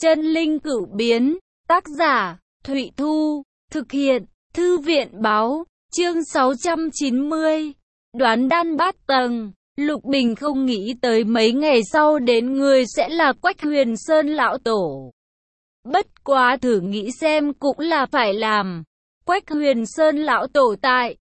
Chân linh cửu biến, tác giả, Thụy Thu, thực hiện, Thư viện báo, chương 690, đoán đan bát tầng. Lục Bình không nghĩ tới mấy ngày sau đến người sẽ là Quách Huyền Sơn lão tổ. Bất quá thử nghĩ xem cũng là phải làm. Quách Huyền Sơn lão tổ tại,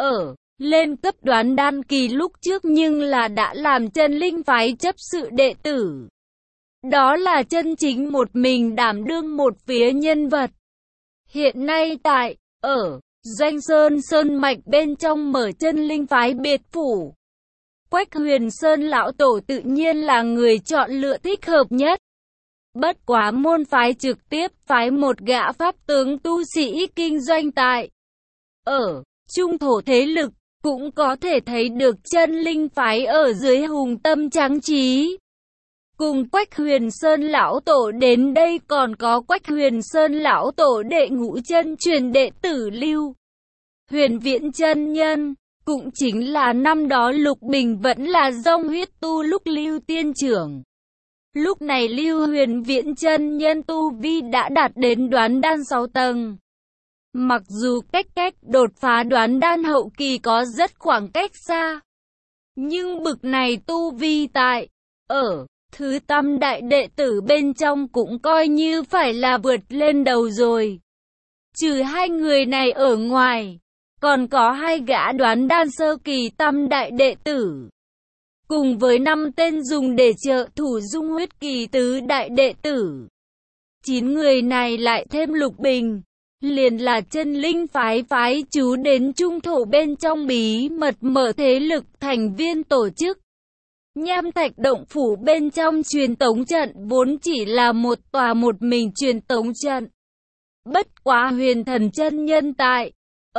lên cấp đoán đan kỳ lúc trước nhưng là đã làm chân linh phái chấp sự đệ tử. Đó là chân chính một mình đảm đương một phía nhân vật. Hiện nay tại, Doanh Sơn mạch bên trong mở chân linh phái biệt phủ. Quách Huyền Sơn lão tổ tự nhiên là người chọn lựa thích hợp nhất. Bất quá môn phái trực tiếp phái một gã pháp tướng tu sĩ kinh doanh tại, trung thổ thế lực, cũng có thể thấy được chân linh phái ở dưới hùng tâm tráng trí. Cùng Quách Huyền Sơn lão tổ đến đây còn có Quách Huyền Sơn lão tổ đệ ngũ chân truyền đệ tử Lưu Huyền Viễn chân nhân, cũng chính là năm đó Lục Bình vẫn là dòng huyết tu lúc Lưu tiên trưởng. Lúc này Lưu Huyền Viễn chân nhân tu vi đã đạt đến đoán đan 6 tầng. Mặc dù cách đột phá đoán đan hậu kỳ có rất khoảng cách xa, nhưng bực này tu vi tại, thứ tam đại đệ tử bên trong cũng coi như phải là vượt lên đầu rồi. Trừ hai người này ở ngoài, còn có hai gã đoán đan sơ kỳ tam đại đệ tử. Cùng với 5 tên dùng để trợ thủ dung huyết kỳ tứ đại đệ tử. 9 người này lại thêm Lục Bình, liền là chân linh phái chú đến trung thổ bên trong bí mật mở thế lực thành viên tổ chức. Nham Thạch động phủ bên trong truyền tống trận vốn chỉ là một tòa một mình truyền tống trận. Bất quá Huyền Thần chân nhân tại,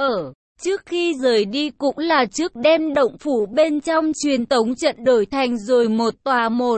trước khi rời đi cũng là trước đem động phủ bên trong truyền tống trận đổi thành rồi một tòa một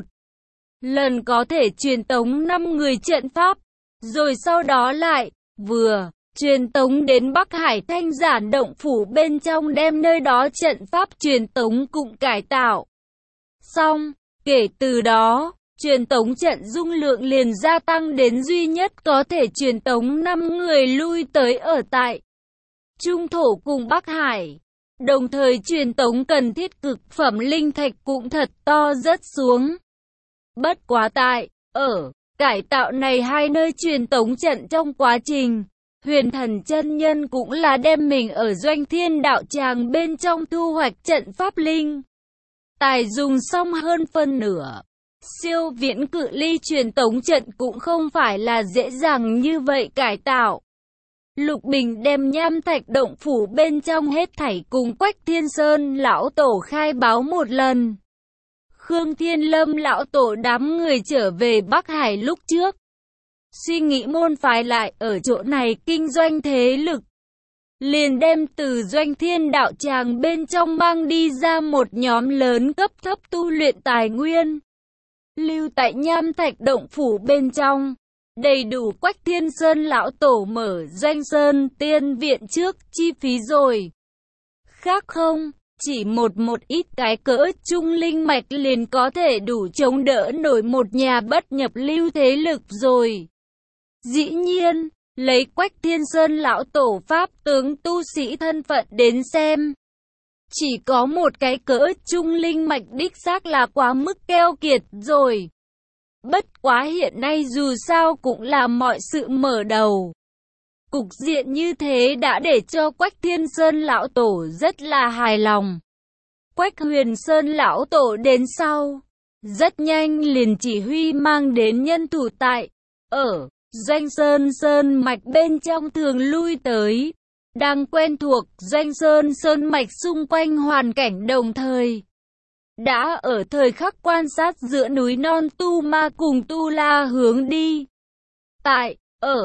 lần có thể truyền tống 5 người trận pháp, rồi sau đó lại vừa truyền tống đến Bắc Hải Thanh Giản động phủ bên trong đem nơi đó trận pháp truyền tống cũng cải tạo. Xong, kể từ đó, truyền tống trận dung lượng liền gia tăng đến duy nhất có thể truyền tống 5 người lui tới ở tại Trung thổ cùng Bắc Hải. Đồng thời truyền tống cần thiết cực phẩm linh thạch cũng thật to rất xuống. Bất quá tại, cải tạo này hai nơi truyền tống trận trong quá trình, Huyền Thần chân nhân cũng là đem mình ở Doanh Thiên đạo tràng bên trong thu hoạch trận pháp linh tài dùng xong hơn phân nửa. Siêu viễn cự ly truyền tống trận cũng không phải là dễ dàng như vậy cải tạo. Lục Bình đem Nham Thạch động phủ bên trong hết thảy cùng Quách Thiên Sơn lão tổ khai báo một lần. Khương Thiên Lâm lão tổ đám người trở về Bắc Hải lúc trước. Suy nghĩ môn phái lại ở chỗ này kinh doanh thế lực. Liền đem từ Doanh Thiên đạo tràng bên trong mang đi ra một nhóm lớn cấp thấp tu luyện tài nguyên. Lưu tại Nham Thạch động phủ bên trong. Đầy đủ Quách Thiên Sơn lão tổ mở Doanh Sơn tiên viện trước chi phí rồi. Khác không, chỉ một ít cái cỡ trung linh mạch liền có thể đủ chống đỡ nổi một nhà bất nhập lưu thế lực rồi. Dĩ nhiên, lấy Quách Thiên Sơn lão tổ pháp tướng tu sĩ thân phận đến xem, chỉ có một cái cỡ trung linh mạch đích xác là quá mức keo kiệt rồi. Bất quá hiện nay dù sao cũng là mọi sự mở đầu. Cục diện như thế đã để cho Quách Thiên Sơn lão tổ rất là hài lòng. Quách Huyền Sơn lão tổ đến sau, rất nhanh liền chỉ huy mang đến nhân thủ tại, Doanh Sơn mạch bên trong thường lui tới, đang quen thuộc Doanh Sơn mạch xung quanh hoàn cảnh đồng thời. Đã ở thời khắc quan sát giữa núi non Tu Ma cùng Tu La hướng đi. Tại,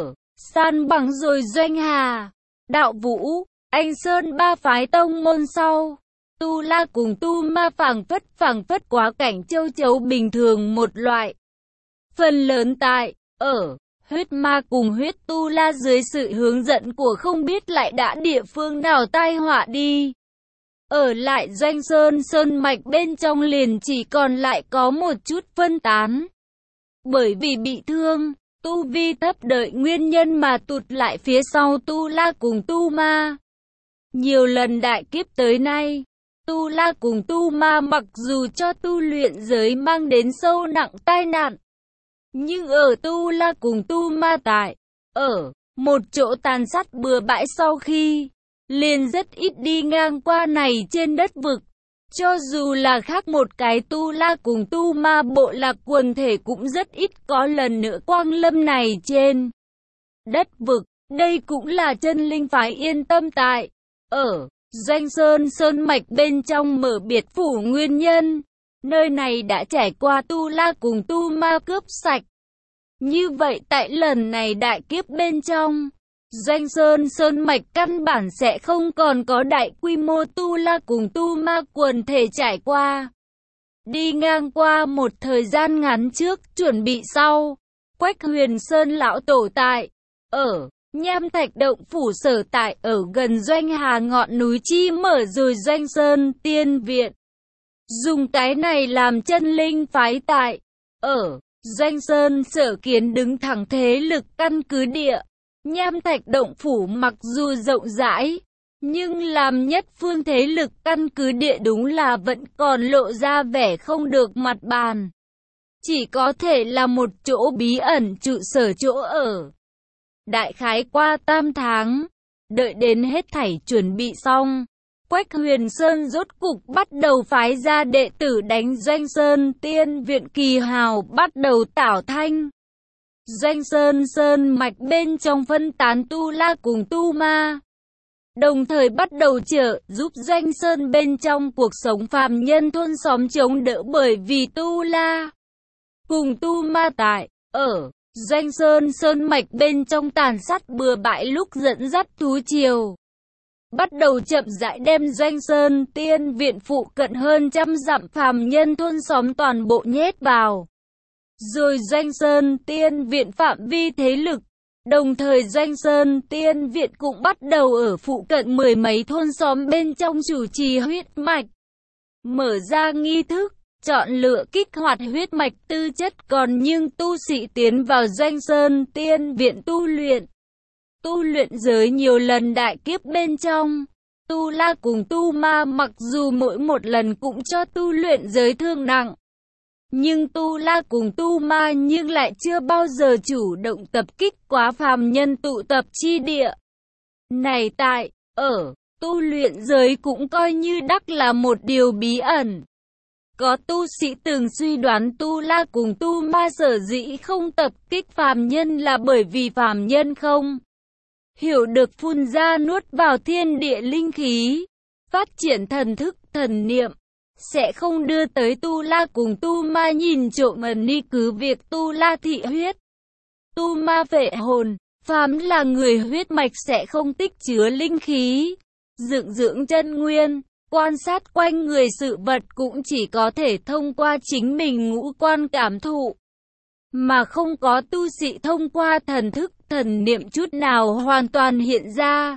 san bằng rồi Doanh Hà, Đạo Vũ, Anh Sơn ba phái tông môn sau. Tu La cùng Tu Ma phảng phất quá cảnh châu chấu bình thường một loại. Phần lớn tại, Huyết Ma cùng Huyết Tu La dưới sự hướng dẫn của không biết lại đã địa phương nào tai họa đi. Ở lại Doanh Sơn mạch bên trong liền chỉ còn lại có một chút phân tán. Bởi vì bị thương, tu vi thấp đợi nguyên nhân mà tụt lại phía sau Tu La cùng Tu Ma. Nhiều lần đại kiếp tới nay, Tu La cùng Tu Ma mặc dù cho tu luyện giới mang đến sâu nặng tai nạn, nhưng ở Tu La cùng Tu Ma tại, ở một chỗ tàn sát bừa bãi sau khi, liền rất ít đi ngang qua này trên đất vực. Cho dù là khác một cái Tu La cùng Tu Ma bộ lạc quần thể cũng rất ít có lần nữa quang lâm này trên đất vực. Đây cũng là chân linh phái yên tâm tại, ở Doanh Sơn mạch bên trong mở biệt phủ nguyên nhân. Nơi này đã trải qua Tu La cùng Tu Ma cướp sạch. Như vậy tại lần này đại kiếp bên trong, Doanh Sơn mạch căn bản sẽ không còn có đại quy mô Tu La cùng Tu Ma quần thể trải qua. Đi ngang qua một thời gian ngắn trước, chuẩn bị sau, Quách Huyền Sơn lão tổ tại, ở Nham Thạch Động phủ sở tại ở gần Doanh Hà ngọn núi chi mở rồi Doanh Sơn Tiên Viện. Dùng cái này làm chân linh phái tại, ở Doanh Sơn sở kiến đứng thẳng thế lực căn cứ địa. Nham Thạch Động phủ mặc dù rộng rãi, nhưng làm nhất phương thế lực căn cứ địa đúng là vẫn còn lộ ra vẻ không được mặt bàn. Chỉ có thể là một chỗ bí ẩn trụ sở chỗ ở. Đại khái qua 8 tháng, đợi đến hết thảy chuẩn bị xong, Quách Huyền Sơn rốt cục bắt đầu phái ra đệ tử đánh Doanh Sơn Tiên Viện kỳ hào bắt đầu tảo thanh. Doanh Sơn mạch bên trong phân tán Tu La cùng Tu Ma, đồng thời bắt đầu trợ giúp Doanh Sơn bên trong cuộc sống phàm nhân thôn xóm chống đỡ, bởi vì Tu La cùng Tu Ma tại, ở Doanh Sơn mạch bên trong tàn sát bừa bãi lúc dẫn dắt thú triều. Bắt đầu chậm rãi đem Doanh Sơn Tiên Viện phụ cận hơn trăm dặm phàm nhân thôn xóm toàn bộ nhét vào. Rồi Doanh Sơn Tiên Viện phạm vi thế lực, đồng thời Doanh Sơn Tiên Viện cũng bắt đầu ở phụ cận mười mấy thôn xóm bên trong chủ trì huyết mạch. Mở ra nghi thức, chọn lựa kích hoạt huyết mạch tư chất, còn nhưng tu sĩ tiến vào Doanh Sơn Tiên Viện tu luyện. Tu luyện giới nhiều lần đại kiếp bên trong, Tu La cùng Tu Ma mặc dù mỗi một lần cũng cho tu luyện giới thương nặng, nhưng Tu La cùng Tu Ma nhưng lại chưa bao giờ chủ động tập kích quá phàm nhân tụ tập chi địa. Này tại, ở tu luyện giới cũng coi như đắc là một điều bí ẩn. Có tu sĩ từng suy đoán Tu La cùng Tu Ma sở dĩ không tập kích phàm nhân là bởi vì phàm nhân không hiểu được phun ra nuốt vào thiên địa linh khí, phát triển thần thức thần niệm, sẽ không đưa tới Tu La cùng Tu Ma nhìn trộm ẩn ni cứ việc Tu La thị huyết, Tu Ma vệ hồn. Phàm là người huyết mạch sẽ không tích chứa linh khí, dưỡng chân nguyên, quan sát quanh người sự vật cũng chỉ có thể thông qua chính mình ngũ quan cảm thụ, mà không có tu sĩ thông qua thần thức thần niệm chút nào hoàn toàn hiện ra.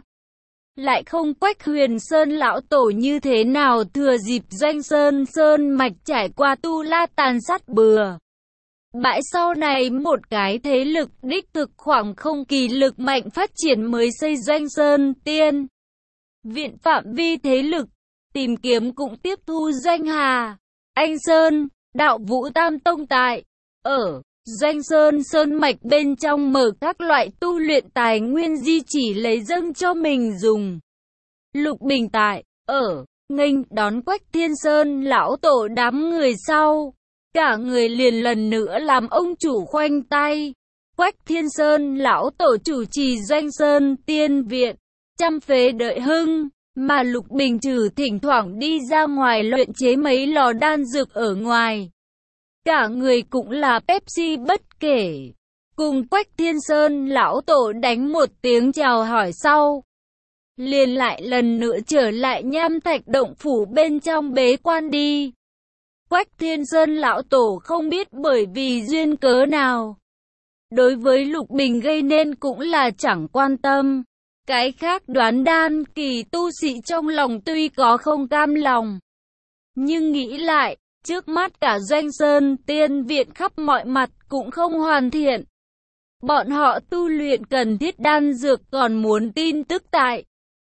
Lại không Quách Huyền Sơn lão tổ như thế nào thừa dịp Doanh Sơn mạch trải qua Tu La tàn sát bừa bãi sau này một cái thế lực đích thực khoảng không kỳ lực mạnh phát triển mới xây Doanh Sơn Tiên Viện phạm vi thế lực, tìm kiếm cũng tiếp thu Doanh Hà, Anh Sơn, Đạo Vũ Tam Tông tại, ở Doanh Sơn mạch bên trong mở các loại tu luyện tài nguyên di chỉ lấy dâng cho mình dùng. Lục Bình tại, ở, nghênh đón Quách Thiên Sơn lão tổ đám người sau. Cả người liền lần nữa làm ông chủ khoanh tay. Quách Thiên Sơn lão tổ chủ trì Doanh Sơn Tiên Viện, trăm phế đợi hưng, mà Lục Bình trừ thỉnh thoảng đi ra ngoài luyện chế mấy lò đan dược ở ngoài. Cả người cũng là Pepsi bất kể. Cùng Quách Thiên Sơn lão tổ đánh một tiếng chào hỏi sau, liền lại lần nữa trở lại Nham Thạch Động phủ bên trong bế quan đi. Quách Thiên Sơn lão tổ không biết bởi vì duyên cớ nào, đối với Lục Bình gây nên cũng là chẳng quan tâm. Cái khác đoán đan kỳ tu sĩ trong lòng tuy có không cam lòng, nhưng nghĩ lại, trước mắt cả Doanh Sơn Tiên Viện khắp mọi mặt cũng không hoàn thiện. Bọn họ tu luyện cần thiết đan dược còn muốn tin tức tại.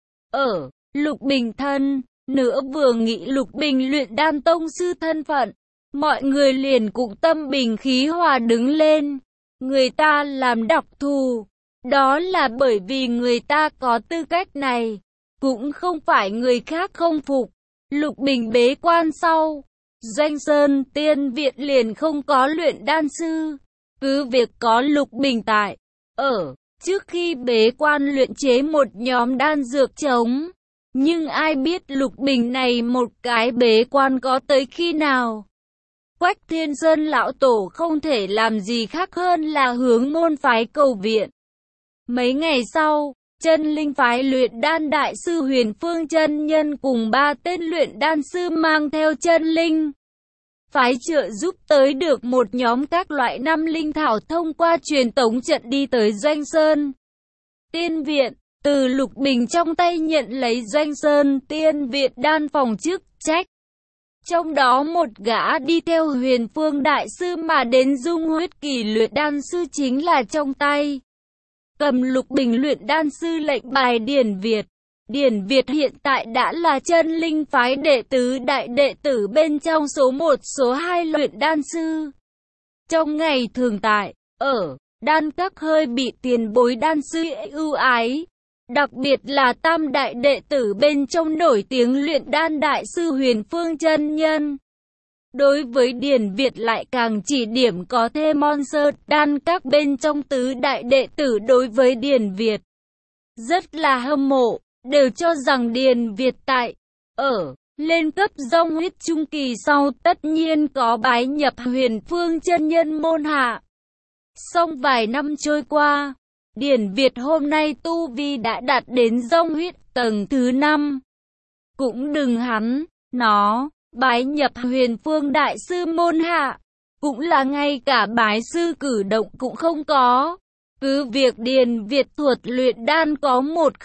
Ở Lục Bình thân, nữa vừa nghĩ Lục Bình luyện đan tông sư thân phận, mọi người liền cũng tâm bình khí hòa đứng lên. Người ta làm đặc thù, đó là bởi vì người ta có tư cách này, cũng không phải người khác không phục. Lục Bình bế quan sau, Doanh Sơn Tiên Viện liền không có luyện đan sư, cứ việc có Lục Bình tại. Ở trước khi bế quan luyện chế một nhóm đan dược chống, nhưng ai biết Lục Bình này một cái bế quan có tới khi nào. Quách Thiên Sơn lão tổ không thể làm gì khác hơn là hướng môn phái cầu viện. Mấy ngày sau, Chân Linh phái luyện đan đại sư Huyền Phương chân nhân cùng 3 tên luyện đan sư mang theo Chân Linh phái trợ giúp tới được một nhóm các loại 5 linh thảo thông qua truyền tống trận đi tới Doanh Sơn Tiên Viện, từ Lục Bình trong tay nhận lấy Doanh Sơn Tiên Viện đan phòng chức trách. Trong đó một gã đi theo Huyền Phương đại sư mà đến dung huyết kỳ luyện đan sư chính là trong tay cầm Lục Bình luyện đan sư lệnh bài Điển Việt. Điển Việt hiện tại đã là Chân Linh phái đệ tứ đại đệ tử bên trong số 1 số 2 luyện đan sư. Trong ngày thường tại, ở đan các hơi bị tiền bối đan sư ưu ái. Đặc biệt là tam đại đệ tử bên trong nổi tiếng luyện đan đại sư Huyền Phương chân nhân. Đối với Điển Việt lại càng chỉ điểm có thêm mon sơ đan các bên trong tứ đại đệ tử đối với Điển Việt rất là hâm mộ, đều cho rằng Điển Việt tại ở lên cấp dòng huyết trung kỳ sau tất nhiên có bái nhập Huyền Phương chân nhân môn hạ. Song vài năm trôi qua, Điển Việt hôm nay tu vi đã đạt đến dòng huyết tầng thứ 5. Cũng đừng hắn, nó bái nhập Huyền Phương đại sư môn hạ, cũng là ngay cả bái sư cử động cũng không có. Cứ việc Điển Việt thuật luyện đan có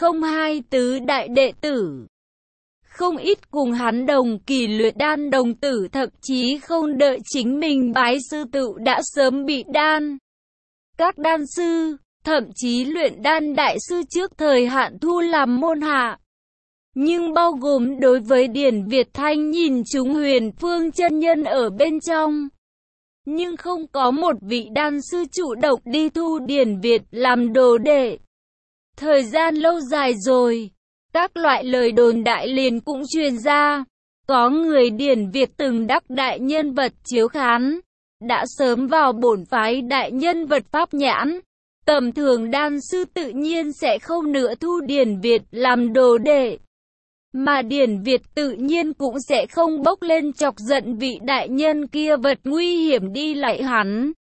102 tứ đại đệ tử, không ít cùng hắn đồng kỳ luyện đan đồng tử thậm chí không đợi chính mình bái sư tự đã sớm bị đan các đan sư, thậm chí luyện đan đại sư trước thời hạn thu làm môn hạ. Nhưng bao gồm đối với Điển Việt Thanh nhìn chúng Huyền Phương chân nhân ở bên trong. Nhưng không có một vị đan sư chủ động đi thu Điển Việt làm đồ đệ. Thời gian lâu dài rồi, các loại lời đồn đại liền cũng truyền ra. Có người Điển Việt từng đắc đại nhân vật chiếu khán, đã sớm vào bổn phái đại nhân vật pháp nhãn. Tầm thường đan sư tự nhiên sẽ không nữa thu Điển Việt làm đồ đệ. Mà Điển Việt tự nhiên cũng sẽ không bốc lên chọc giận vị đại nhân kia vật nguy hiểm đi lại hắn.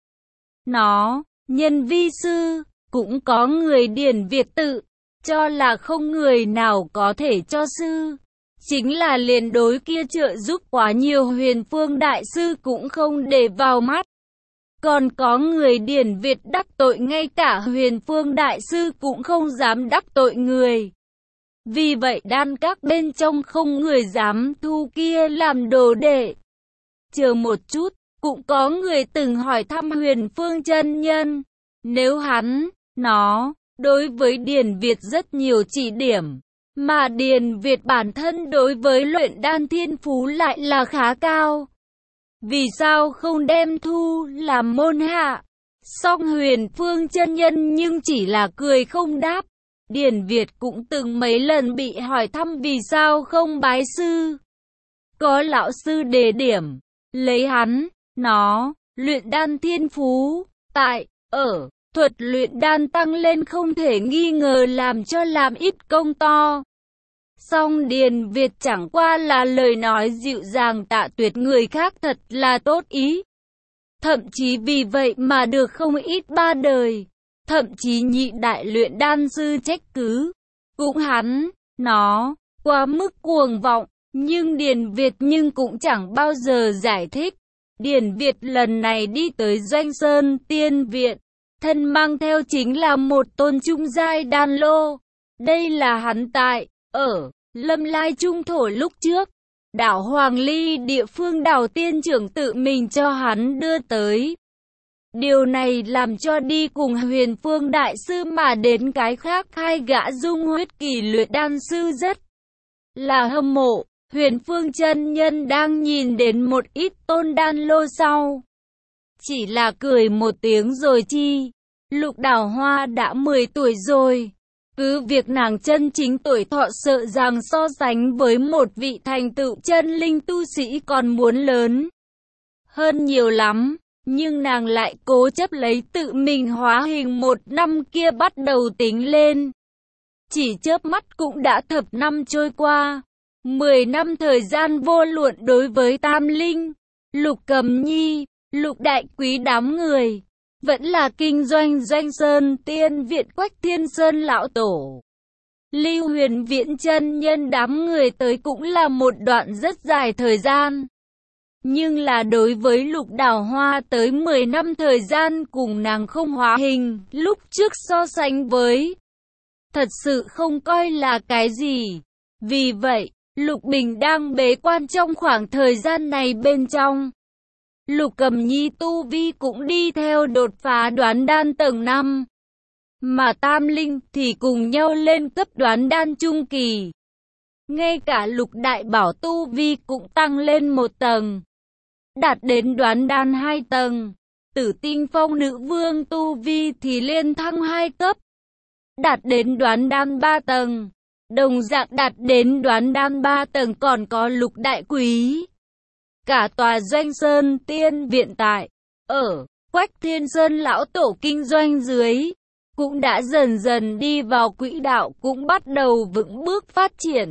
Nó, nhân vi sư, cũng có người Điển Việt tự cho là không người nào có thể cho sư. Chính là liền đối kia trợ giúp quá nhiều Huyền Phương đại sư cũng không để vào mắt. Còn có người Điển Việt đắc tội ngay cả Huyền Phương đại sư cũng không dám đắc tội người. Vì vậy đan các bên trong không người dám thu kia làm đồ đệ. Chờ một chút, cũng có người từng hỏi thăm Huyền Phương chân nhân. Nếu hắn, nó, đối với Điển Việt rất nhiều chỉ điểm, mà Điển Việt bản thân đối với luyện đan thiên phú lại là khá cao, vì sao không đem thu làm môn hạ? Song Huyền Phương chân nhân nhưng chỉ là cười không đáp. Điển Việt cũng từng mấy lần bị hỏi thăm vì sao không bái sư. Có lão sư đề điểm, lấy hắn, nó, luyện đan thiên phú, tại, ở, thuật luyện đan tăng lên không thể nghi ngờ làm cho làm ít công to. Song Điển Việt chẳng qua là lời nói dịu dàng tạ tuyệt người khác thật là tốt ý. Thậm chí vì vậy mà được không ít ba đời. Thậm chí nhị đại luyện đan sư trách cứ. Cũng hắn, nó, quá mức cuồng vọng. Nhưng Điển Việt nhưng cũng chẳng bao giờ giải thích. Điển Việt lần này đi tới Doanh Sơn Tiên Viện. Thân mang theo chính là một tôn trung giai đan lô. Đây là hắn tại, ở Lâm Lai Trung Thổ lúc trước. Đảo Hoàng Ly địa phương đảo tiên trưởng tự mình cho hắn đưa tới. Điều này làm cho đi cùng Huyền Phương Đại Sư mà đến cái khác hai gã dung huyết kỳ luyện đan sư rất là hâm mộ. Huyền Phương chân nhân đang nhìn đến một ít tôn đan lô sau, chỉ là cười một tiếng rồi chi. Lục Đào Hoa đã 10 tuổi rồi. Cứ việc nàng chân chính tuổi thọ sợ rằng so sánh với một vị thành tựu chân linh tu sĩ còn muốn lớn hơn nhiều lắm. Nhưng nàng lại cố chấp lấy tự mình hóa hình 1 năm kia bắt đầu tính lên. Chỉ chớp mắt cũng đã thập năm trôi qua. 10 năm thời gian vô luận đối với Tam Linh, Lục Cầm Nhi, Lục Đại Quý đám người, vẫn là kinh doanh Doanh Sơn Tiên Viện Quách Thiên Sơn lão tổ, Lưu Huyền Viễn chân nhân đám người tới cũng là một đoạn rất dài thời gian. Nhưng là đối với Lục Đào Hoa tới 10 năm thời gian cùng nàng không hóa hình, lúc trước so sánh với, thật sự không coi là cái gì. Vì vậy, Lục Bình đang bế quan trong khoảng thời gian này bên trong. Lục Cầm Nhi tu vi cũng đi theo đột phá đoán đan tầng 5. Mà Tam Linh thì cùng nhau lên cấp đoán đan trung kỳ. Ngay cả Lục Đại Bảo tu vi cũng tăng lên 1 tầng, đạt đến đoán đan 2 tầng. Tử Tinh Phong Nữ Vương tu vi thì liên thăng 2 cấp, đạt đến đoán đan 3 tầng. Đồng dạng đạt đến đoán đan 3 tầng còn có Lục Đại Quý. Cả tòa Doanh Sơn Tiên Viện tại ở Quách Thiên Sơn lão tổ kinh doanh dưới cũng đã dần dần đi vào quỹ đạo, cũng bắt đầu vững bước phát triển.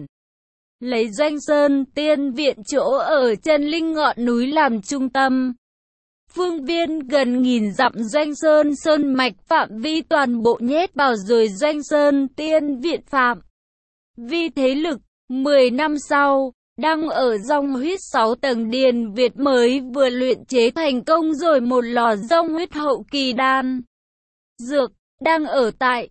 Lấy Doanh Sơn Tiên Viện chỗ ở chân linh ngọn núi làm trung tâm, phương viên gần 1000 dặm Doanh Sơn Sơn mạch phạm vi toàn bộ nhét vào rồi Doanh Sơn Tiên Viện phạm vi thế lực. 10 năm sau, đang ở dòng huyết 6 tầng Điền Việt mới vừa luyện chế thành công rồi một lò dòng huyết hậu kỳ đan dược, đang ở tại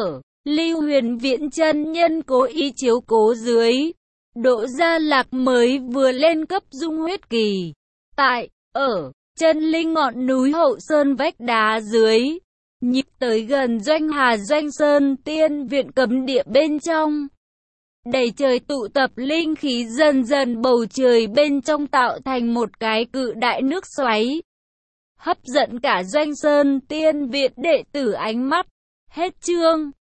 Lưu Huyền Viễn chân nhân cố ý chiếu cố dưới. Đỗ Gia Lạc mới vừa lên cấp dung huyết kỳ, tại chân linh ngọn núi hậu sơn vách đá dưới, nhịp tới gần Doanh Hà Doanh Sơn Tiên Viện cấm địa bên trong. Đầy trời tụ tập linh khí, dần dần bầu trời bên trong tạo thành một cái cự đại nước xoáy, hấp dẫn cả Doanh Sơn Tiên Viện đệ tử ánh mắt. Hết chương.